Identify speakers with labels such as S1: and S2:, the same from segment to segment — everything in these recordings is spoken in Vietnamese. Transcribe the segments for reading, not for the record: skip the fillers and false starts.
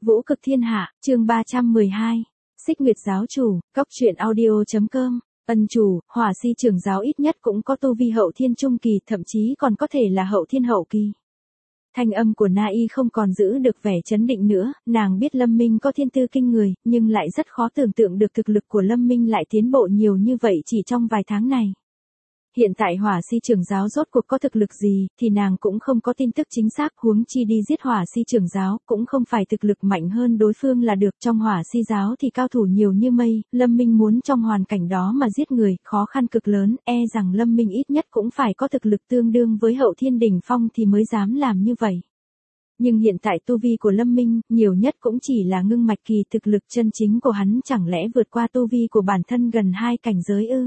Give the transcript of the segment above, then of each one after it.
S1: Vũ cực thiên hạ, chương 312. Xích Nguyệt giáo chủ, cốc truyện audio.com. Ân chủ, Hỏa Si trưởng giáo ít nhất cũng có tu vi hậu thiên trung kỳ, thậm chí còn có thể là hậu thiên hậu kỳ. Thanh âm của Na Y không còn giữ được vẻ chấn định nữa, nàng biết Lâm Minh có thiên tư kinh người, nhưng lại rất khó tưởng tượng được thực lực của Lâm Minh lại tiến bộ nhiều như vậy chỉ trong vài tháng này. Hiện tại Hỏa Si trưởng giáo rốt cuộc có thực lực gì, thì nàng cũng không có tin tức chính xác, huống chi đi giết Hỏa Si trưởng giáo, cũng không phải thực lực mạnh hơn đối phương là được. Trong Hỏa Si giáo thì cao thủ nhiều như mây, Lâm Minh muốn trong hoàn cảnh đó mà giết người, khó khăn cực lớn, e rằng Lâm Minh ít nhất cũng phải có thực lực tương đương với hậu thiên đỉnh phong thì mới dám làm như vậy. Nhưng hiện tại tu vi của Lâm Minh, nhiều nhất cũng chỉ là ngưng mạch kỳ, thực lực chân chính của hắn chẳng lẽ vượt qua tu vi của bản thân gần 2 cảnh giới ư?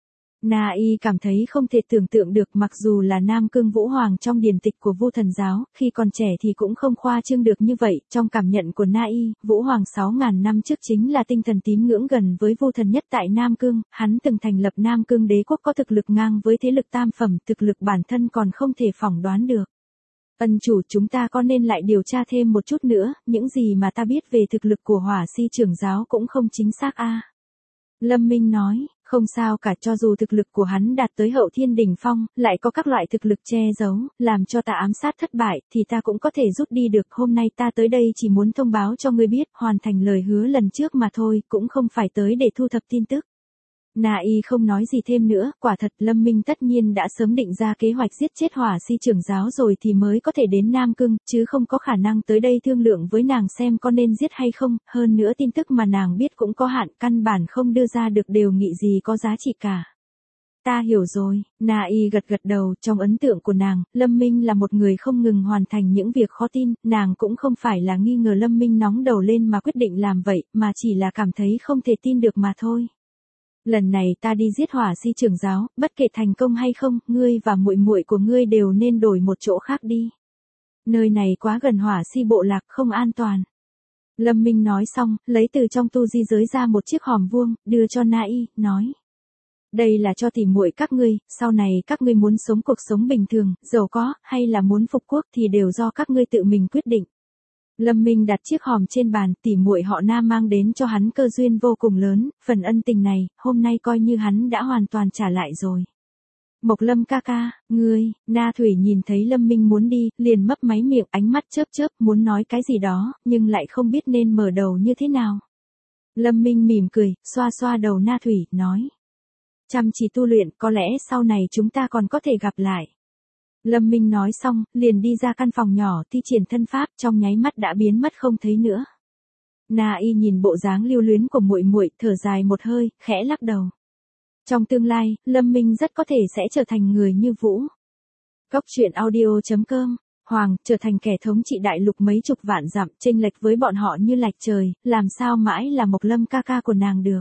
S1: Na Y cảm thấy không thể tưởng tượng được, mặc dù là Nam Cương Vũ Hoàng trong điển tịch của Vu Thần giáo, khi còn trẻ thì cũng không khoa trương được như vậy. Trong cảm nhận của Na Y, Vũ Hoàng 6.000 năm trước chính là tinh thần tín ngưỡng gần với Vu Thần nhất tại Nam Cương, hắn từng thành lập Nam Cương đế quốc có thực lực ngang với thế lực tam phẩm, thực lực bản thân còn không thể phỏng đoán được. Ân chủ, chúng ta có nên lại điều tra thêm một chút nữa, những gì mà ta biết về thực lực của Hỏa Si trưởng giáo cũng không chính xác a. Lâm Minh nói, không sao cả, cho dù thực lực của hắn đạt tới hậu thiên đỉnh phong, lại có các loại thực lực che giấu, làm cho ta ám sát thất bại, thì ta cũng có thể rút đi được. Hôm nay ta tới đây chỉ muốn thông báo cho ngươi biết, hoàn thành lời hứa lần trước mà thôi, cũng không phải tới để thu thập tin tức. Na Y không nói gì thêm nữa, quả thật Lâm Minh tất nhiên đã sớm định ra kế hoạch giết chết Hỏa Si trưởng giáo rồi thì mới có thể đến Nam Cương, chứ không có khả năng tới đây thương lượng với nàng xem có nên giết hay không, hơn nữa tin tức mà nàng biết cũng có hạn, căn bản không đưa ra được điều nghị gì có giá trị cả. Ta hiểu rồi, Na Y gật gật đầu, trong ấn tượng của nàng, Lâm Minh là một người không ngừng hoàn thành những việc khó tin, nàng cũng không phải là nghi ngờ Lâm Minh nóng đầu lên mà quyết định làm vậy, mà chỉ là cảm thấy không thể tin được mà thôi. Lần này ta đi giết Hỏa Si trưởng giáo, bất kể thành công hay không, ngươi và muội muội của ngươi đều nên đổi một chỗ khác đi. Nơi này quá gần Hỏa Si bộ lạc, không an toàn. Lâm Minh nói xong, lấy từ trong tu di giới ra một chiếc hòm vuông, đưa cho Na Y, nói. Đây là cho tỉ muội các ngươi, sau này các ngươi muốn sống cuộc sống bình thường, giàu có, hay là muốn phục quốc thì đều do các ngươi tự mình quyết định. Lâm Minh đặt chiếc hòm trên bàn, tỉ muội họ Na mang đến cho hắn cơ duyên vô cùng lớn, phần ân tình này, hôm nay coi như hắn đã hoàn toàn trả lại rồi. Mộc Lâm ca ca, ngươi, Na Thủy nhìn thấy Lâm Minh muốn đi, liền mấp máy miệng, ánh mắt chớp chớp, muốn nói cái gì đó, nhưng lại không biết nên mở đầu như thế nào. Lâm Minh mỉm cười, xoa xoa đầu Na Thủy, nói. Chăm chỉ tu luyện, có lẽ sau này chúng ta còn có thể gặp lại. Lâm Minh nói xong, liền đi ra căn phòng nhỏ, thi triển thân pháp, trong nháy mắt đã biến mất không thấy nữa. Na Y nhìn bộ dáng lưu luyến của muội muội, thở dài một hơi, khẽ lắc đầu. Trong tương lai, Lâm Minh rất có thể sẽ trở thành người như Vũ. Cốc truyện audio.com. Hoàng, trở thành kẻ thống trị đại lục mấy chục vạn dặm, chênh lệch với bọn họ như lệch trời, làm sao mãi là Mộc Lâm ca ca của nàng được.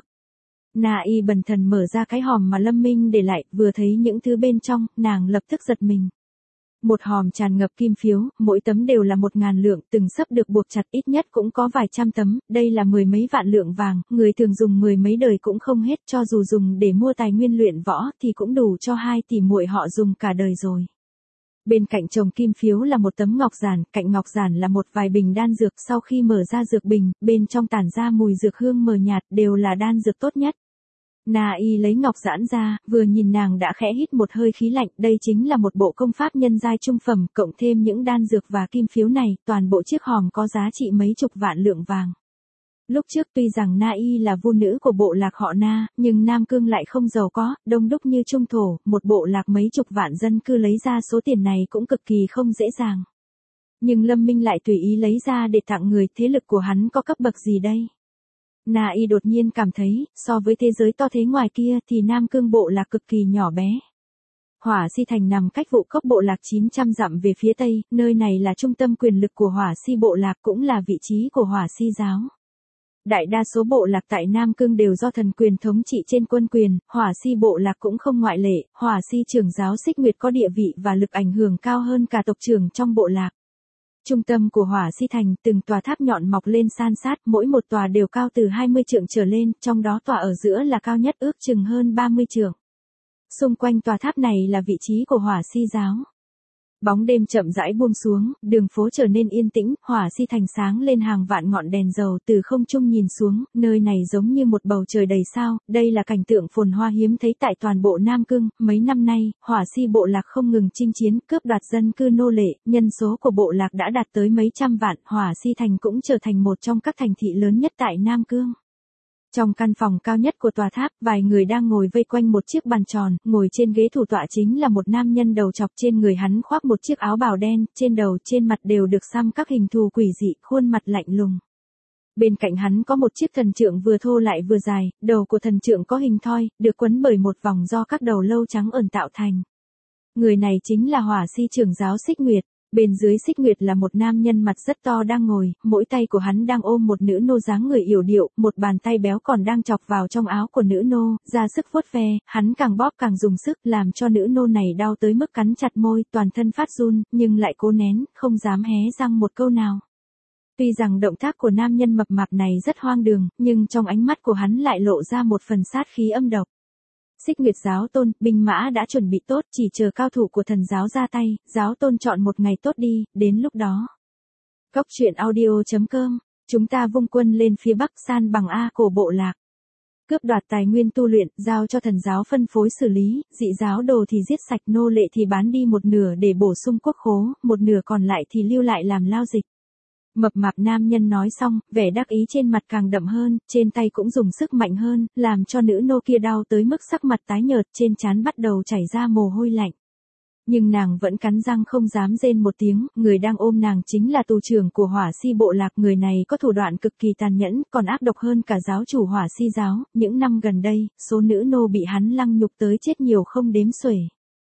S1: Na Y bần thần mở ra cái hòm mà Lâm Minh để lại, vừa thấy những thứ bên trong, nàng lập tức giật mình. Một hòm tràn ngập kim phiếu, mỗi tấm đều là 1.000 lượng, từng sấp được buộc chặt ít nhất cũng có vài trăm tấm, đây là 10 mấy vạn lượng vàng, người thường dùng 10 mấy đời cũng không hết, cho dù dùng để mua tài nguyên luyện võ thì cũng đủ cho 2 tỷ muội họ dùng cả đời rồi. Bên cạnh chồng kim phiếu là một tấm ngọc giản, cạnh ngọc giản là một vài bình đan dược, sau khi mở ra dược bình, bên trong tản ra mùi dược hương mờ nhạt, đều là đan dược tốt nhất. Na Y lấy ngọc giản ra, vừa nhìn nàng đã khẽ hít một hơi khí lạnh, đây chính là một bộ công pháp nhân giai trung phẩm, cộng thêm những đan dược và kim phiếu này, toàn bộ chiếc hòm có giá trị mấy chục vạn lượng vàng. Lúc trước tuy rằng Na Y là vu nữ của bộ lạc họ Na, nhưng Nam Cương lại không giàu có, đông đúc như Trung Thổ, một bộ lạc mấy chục vạn dân cư lấy ra số tiền này cũng cực kỳ không dễ dàng. Nhưng Lâm Minh lại tùy ý lấy ra để tặng người, thế lực của hắn có cấp bậc gì đây? Na Y đột nhiên cảm thấy, so với thế giới to thế ngoài kia thì Nam Cương bộ lạc cực kỳ nhỏ bé. Hỏa Si thành nằm cách Vụ Cốc bộ lạc 900 dặm về phía tây, nơi này là trung tâm quyền lực của Hỏa Si bộ lạc, cũng là vị trí của Hỏa Si giáo. Đại đa số bộ lạc tại Nam Cương đều do thần quyền thống trị trên quân quyền, Hỏa Si bộ lạc cũng không ngoại lệ, Hỏa Si trưởng giáo Xích Nguyệt có địa vị và lực ảnh hưởng cao hơn cả tộc trưởng trong bộ lạc. Trung tâm của Hỏa Si thành, từng tòa tháp nhọn mọc lên san sát, mỗi một tòa đều cao từ 20 trượng trở lên, trong đó tòa ở giữa là cao nhất ước chừng hơn 30 trượng. Xung quanh tòa tháp này là vị trí của Hỏa Si giáo. Bóng đêm chậm rãi buông xuống, đường phố trở nên yên tĩnh, hỏa si thành sáng lên hàng vạn ngọn đèn dầu từ không trung nhìn xuống, nơi này giống như một bầu trời đầy sao, đây là cảnh tượng phồn hoa hiếm thấy tại toàn bộ Nam Cương, mấy năm nay, hỏa si bộ lạc không ngừng chinh chiến, cướp đoạt dân cư nô lệ, nhân số của bộ lạc đã đạt tới mấy trăm vạn, hỏa si thành cũng trở thành một trong các thành thị lớn nhất tại Nam Cương. Trong căn phòng cao nhất của tòa tháp, vài người đang ngồi vây quanh một chiếc bàn tròn, ngồi trên ghế thủ tọa chính là một nam nhân đầu trọc, trên người hắn khoác một chiếc áo bào đen, trên đầu, trên mặt đều được xăm các hình thù quỷ dị, khuôn mặt lạnh lùng. Bên cạnh hắn có một chiếc thần trượng vừa thô lại vừa dài, đầu của thần trượng có hình thoi, được quấn bởi một vòng do các đầu lâu trắng ẩn tạo thành. Người này chính là hỏa si trưởng giáo Xích Nguyệt. Bên dưới Xích Nguyệt là một nam nhân mặt rất to đang ngồi, mỗi tay của hắn đang ôm một nữ nô dáng người yểu điệu, một bàn tay béo còn đang chọc vào trong áo của nữ nô, ra sức vuốt ve, hắn càng bóp càng dùng sức, làm cho nữ nô này đau tới mức cắn chặt môi, toàn thân phát run, nhưng lại cố nén, không dám hé răng một câu nào. Tuy rằng động tác của nam nhân mập mạp này rất hoang đường, nhưng trong ánh mắt của hắn lại lộ ra một phần sát khí âm độc. Xích Nguyệt giáo tôn, binh mã đã chuẩn bị tốt, chỉ chờ cao thủ của thần giáo ra tay, giáo tôn chọn một ngày tốt đi, đến lúc đó. Cốc truyện audio.com, chúng ta vung quân lên phía bắc san bằng A cổ bộ lạc. Cướp đoạt tài nguyên tu luyện, giao cho thần giáo phân phối xử lý, dị giáo đồ thì giết sạch, nô lệ thì bán đi một nửa để bổ sung quốc khố, một nửa còn lại thì lưu lại làm lao dịch. Mập mạp nam nhân nói xong, vẻ đắc ý trên mặt càng đậm hơn, trên tay cũng dùng sức mạnh hơn, làm cho nữ nô kia đau tới mức sắc mặt tái nhợt, trên trán bắt đầu chảy ra mồ hôi lạnh. Nhưng nàng vẫn cắn răng không dám rên một tiếng, người đang ôm nàng chính là tù trưởng của hỏa si bộ lạc, người này có thủ đoạn cực kỳ tàn nhẫn, còn ác độc hơn cả giáo chủ hỏa si giáo, những năm gần đây, số nữ nô bị hắn lăng nhục tới chết nhiều không đếm xuể.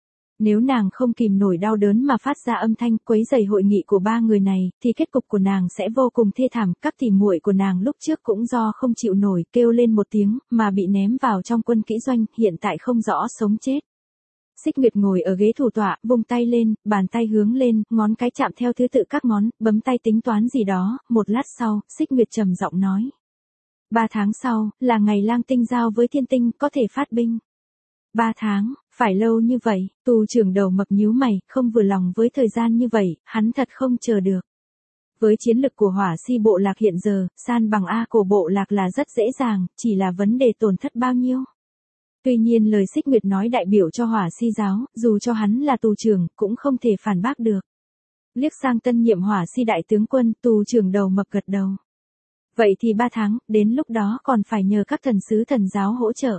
S1: Nếu nàng không kìm nổi đau đớn mà phát ra âm thanh quấy rầy hội nghị của ba người này, thì kết cục của nàng sẽ vô cùng thê thảm, các tỉ muội của nàng lúc trước cũng do không chịu nổi, kêu lên một tiếng, mà bị ném vào trong quân kỹ doanh, hiện tại không rõ sống chết. Xích Nguyệt ngồi ở ghế thủ tọa, vung tay lên, bàn tay hướng lên, ngón cái chạm theo thứ tự các ngón, bấm tay tính toán gì đó, một lát sau, Xích Nguyệt trầm giọng nói. 3 tháng sau, là ngày Lang Tinh giao với Thiên Tinh, có thể phát binh. 3 tháng, phải lâu như vậy, tù trưởng đầu mập nhíu mày, không vừa lòng với thời gian như vậy, hắn thật không chờ được. Với chiến lực của hỏa si bộ lạc hiện giờ, san bằng A cổ bộ lạc là rất dễ dàng, chỉ là vấn đề tổn thất bao nhiêu. Tuy nhiên lời Xích Nguyệt nói đại biểu cho hỏa si giáo, dù cho hắn là tù trưởng, cũng không thể phản bác được. Liếc sang tân nhiệm hỏa si đại tướng quân, tù trưởng đầu mập gật đầu. Vậy thì 3 tháng, đến lúc đó còn phải nhờ các thần sứ thần giáo hỗ trợ.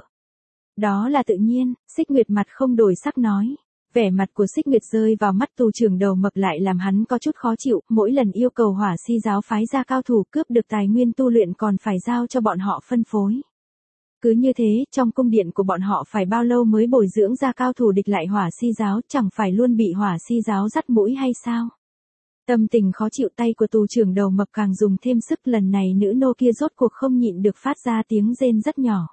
S1: Đó là tự nhiên, Xích Nguyệt mặt không đổi sắc nói. Vẻ mặt của Xích Nguyệt rơi vào mắt tù trưởng đầu mập lại làm hắn có chút khó chịu, mỗi lần yêu cầu hỏa si giáo phái ra cao thủ cướp được tài nguyên tu luyện còn phải giao cho bọn họ phân phối. Cứ như thế, trong cung điện của bọn họ phải bao lâu mới bồi dưỡng ra cao thủ địch lại hỏa si giáo, chẳng phải luôn bị hỏa si giáo dắt mũi hay sao? Tâm tình khó chịu, tay của tù trưởng đầu mập càng dùng thêm sức, lần này nữ nô kia rốt cuộc không nhịn được phát ra tiếng rên rất nhỏ.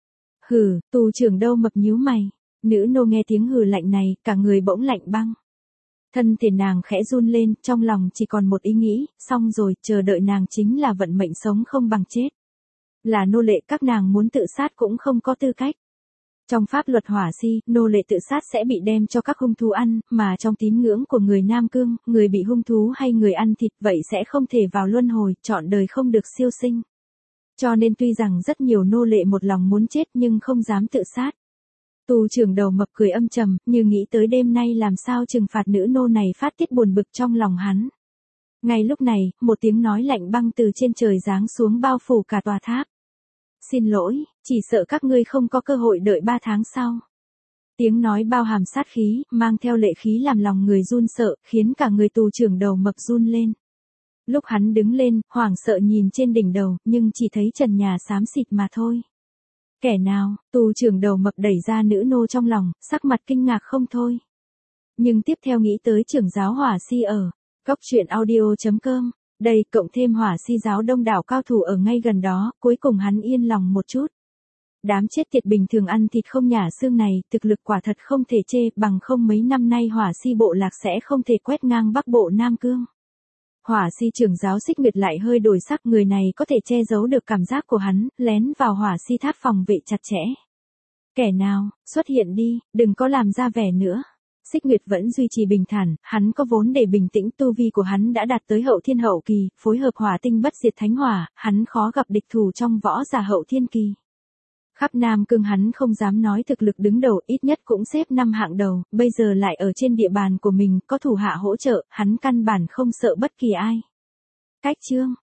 S1: Hừ, tù trưởng đầu mập nhíu mày, nữ nô nghe tiếng hừ lạnh này, cả người bỗng lạnh băng. Thân thể nàng khẽ run lên, trong lòng chỉ còn một ý nghĩ, xong rồi, chờ đợi nàng chính là vận mệnh sống không bằng chết. Là nô lệ, các nàng muốn tự sát cũng không có tư cách. Trong pháp luật hỏa si, nô lệ tự sát sẽ bị đem cho các hung thú ăn, mà trong tín ngưỡng của người Nam Cương, người bị hung thú hay người ăn thịt vậy sẽ không thể vào luân hồi, trọn đời không được siêu sinh. Cho nên tuy rằng rất nhiều nô lệ một lòng muốn chết nhưng không dám tự sát. Tù trưởng đầu mập cười âm trầm, như nghĩ tới đêm nay làm sao trừng phạt nữ nô này, phát tiết buồn bực trong lòng hắn. Ngay lúc này, một tiếng nói lạnh băng từ trên trời giáng xuống bao phủ cả tòa tháp. Xin lỗi, chỉ sợ các ngươi không có cơ hội đợi 3 tháng sau. Tiếng nói bao hàm sát khí, mang theo lệ khí làm lòng người run sợ, khiến cả người tù trưởng đầu mập run lên. Lúc hắn đứng lên, hoảng sợ nhìn trên đỉnh đầu, nhưng chỉ thấy trần nhà xám xịt mà thôi. Kẻ nào? Tù trưởng đầu mập đẩy ra nữ nô trong lòng, sắc mặt kinh ngạc không thôi. Nhưng tiếp theo nghĩ tới trưởng giáo hỏa si ở Cốc truyện audio.com, đây cộng thêm hỏa si giáo đông đảo cao thủ ở ngay gần đó, cuối cùng hắn yên lòng một chút. Đám chết tiệt bình thường ăn thịt không nhả xương này, thực lực quả thật không thể chê, bằng không mấy năm nay hỏa si bộ lạc sẽ không thể quét ngang Bắc Bộ Nam Cương. Hỏa si trưởng giáo Xích Nguyệt lại hơi đổi sắc, người này có thể che giấu được cảm giác của hắn, lén vào hỏa si tháp phòng vệ chặt chẽ. Kẻ nào, xuất hiện đi, đừng có làm ra vẻ nữa. Xích Nguyệt vẫn duy trì bình thản, hắn có vốn để bình tĩnh, tu vi của hắn đã đạt tới hậu thiên hậu kỳ, phối hợp hỏa tinh bất diệt thánh hỏa, hắn khó gặp địch thủ trong võ giả hậu thiên kỳ. Khắp Nam Cương hắn không dám nói thực lực đứng đầu, ít nhất cũng xếp 5 hạng đầu, bây giờ lại ở trên địa bàn của mình, có thủ hạ hỗ trợ, hắn căn bản không sợ bất kỳ ai. Cách chương